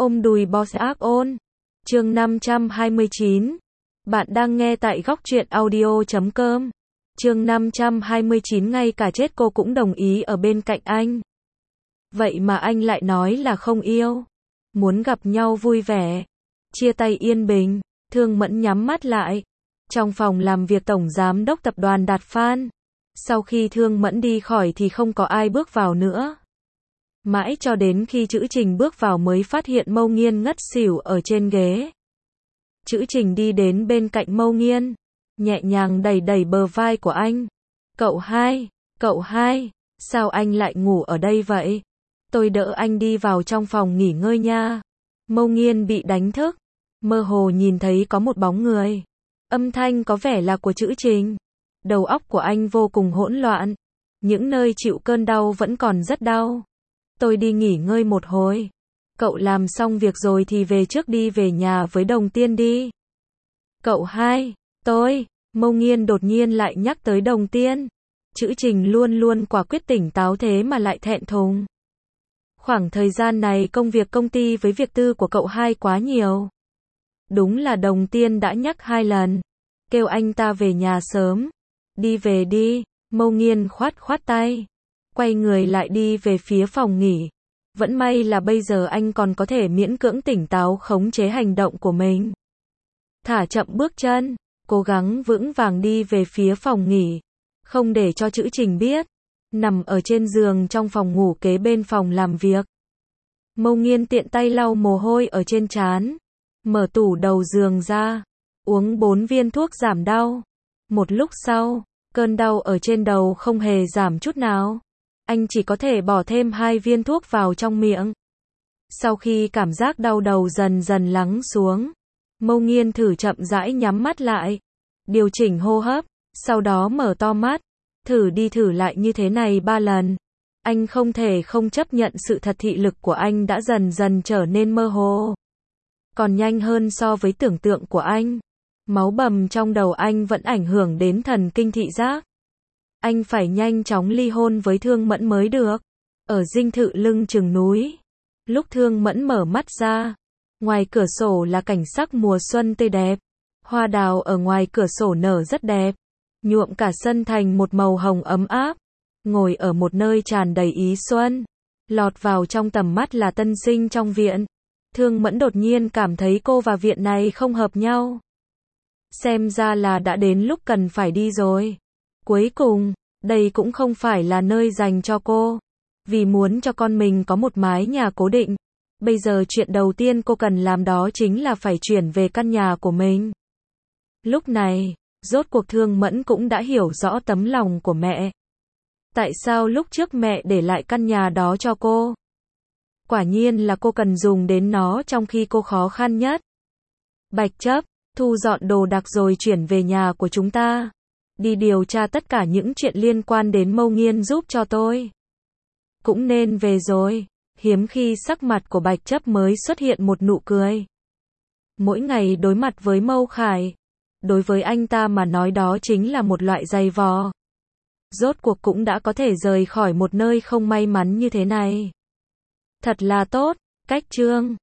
Ôm đùi boss ác ôn. Chương 529. Bạn đang nghe tại góc truyện audio.com. Chương 529. Ngay cả chết cô cũng đồng ý ở bên cạnh anh. Vậy mà anh lại nói là không yêu. Muốn gặp nhau vui vẻ. Chia tay yên bình. Thương Mẫn nhắm mắt lại. Trong phòng làm việc tổng giám đốc tập đoàn Đạt Phan. Sau khi Thương Mẫn đi khỏi thì không có ai bước vào nữa. Mãi cho đến khi Trữ Trình bước vào mới phát hiện Mâu Nghiên ngất xỉu ở trên ghế. Trữ Trình đi đến bên cạnh Mâu Nghiên, nhẹ nhàng đẩy đẩy bờ vai của anh. Cậu hai, sao anh lại ngủ ở đây vậy? Tôi đỡ anh đi vào trong phòng nghỉ ngơi nha. Mâu Nghiên bị đánh thức, mơ hồ nhìn thấy có một bóng người. Âm thanh có vẻ là của Trữ Trình. Đầu óc của anh vô cùng hỗn loạn. Những nơi chịu cơn đau vẫn còn rất đau. Tôi đi nghỉ ngơi một hồi. Cậu làm xong việc rồi thì về trước đi, về nhà với Đồng Tiên đi. Cậu hai, Mâu Nghiên đột nhiên lại nhắc tới Đồng Tiên. Trữ Trình luôn luôn quả quyết tỉnh táo thế mà lại thẹn thùng. Khoảng thời gian này công việc công ty với việc tư của cậu hai quá nhiều. Đúng là Đồng Tiên đã nhắc 2 lần. Kêu anh ta về nhà sớm. Đi về đi. Mâu Nghiên khoát tay. Quay người lại đi về phía phòng nghỉ. Vẫn may là bây giờ anh còn có thể miễn cưỡng tỉnh táo khống chế hành động của mình. Thả chậm bước chân, cố gắng vững vàng đi về phía phòng nghỉ. Không để cho Trữ Trình biết. Nằm ở trên giường trong phòng ngủ kế bên phòng làm việc. Mâu Nghiên tiện tay lau mồ hôi ở trên trán. Mở tủ đầu giường ra. Uống 4 viên thuốc giảm đau. Một lúc sau, cơn đau ở trên đầu không hề giảm chút nào. Anh chỉ có thể bỏ thêm 2 viên thuốc vào trong miệng. Sau khi cảm giác đau đầu dần dần lắng xuống, Mâu Nghiên thử chậm rãi nhắm mắt lại, điều chỉnh hô hấp, sau đó mở to mắt, thử đi thử lại như thế này 3 lần. Anh không thể không chấp nhận sự thật, thị lực của anh đã dần dần trở nên mơ hồ. Còn nhanh hơn so với tưởng tượng của anh. Máu bầm trong đầu anh vẫn ảnh hưởng đến thần kinh thị giác. Anh phải nhanh chóng ly hôn với Thương Mẫn mới được. Ở dinh thự lưng chừng núi. Lúc Thương Mẫn mở mắt ra, ngoài cửa sổ là cảnh sắc mùa xuân tươi đẹp. Hoa đào ở ngoài cửa sổ nở rất đẹp, nhuộm cả sân thành một màu hồng ấm áp. Ngồi ở một nơi tràn đầy ý xuân, lọt vào trong tầm mắt là tân sinh trong viện. Thương Mẫn đột nhiên cảm thấy cô và viện này không hợp nhau. Xem ra là đã đến lúc cần phải đi rồi. Cuối cùng, đây cũng không phải là nơi dành cho cô. Vì muốn cho con mình có một mái nhà cố định. Bây giờ chuyện đầu tiên cô cần làm đó chính là phải chuyển về căn nhà của mình. Lúc này, rốt cuộc Thương Mẫn cũng đã hiểu rõ tấm lòng của mẹ. Tại sao lúc trước mẹ để lại căn nhà đó cho cô? Quả nhiên là cô cần dùng đến nó trong khi cô khó khăn nhất. Bạch Chấp, thu dọn đồ đạc rồi chuyển về nhà của chúng ta. Đi điều tra tất cả những chuyện liên quan đến Mâu Nghiên giúp cho tôi. Cũng nên về rồi. Hiếm khi sắc mặt của Bạch Chấp mới xuất hiện một nụ cười. Mỗi ngày đối mặt với Mâu Khải, đối với anh ta mà nói đó chính là một loại giày vò. Rốt cuộc cũng đã có thể rời khỏi một nơi không may mắn như thế này. Thật là tốt. Cách chương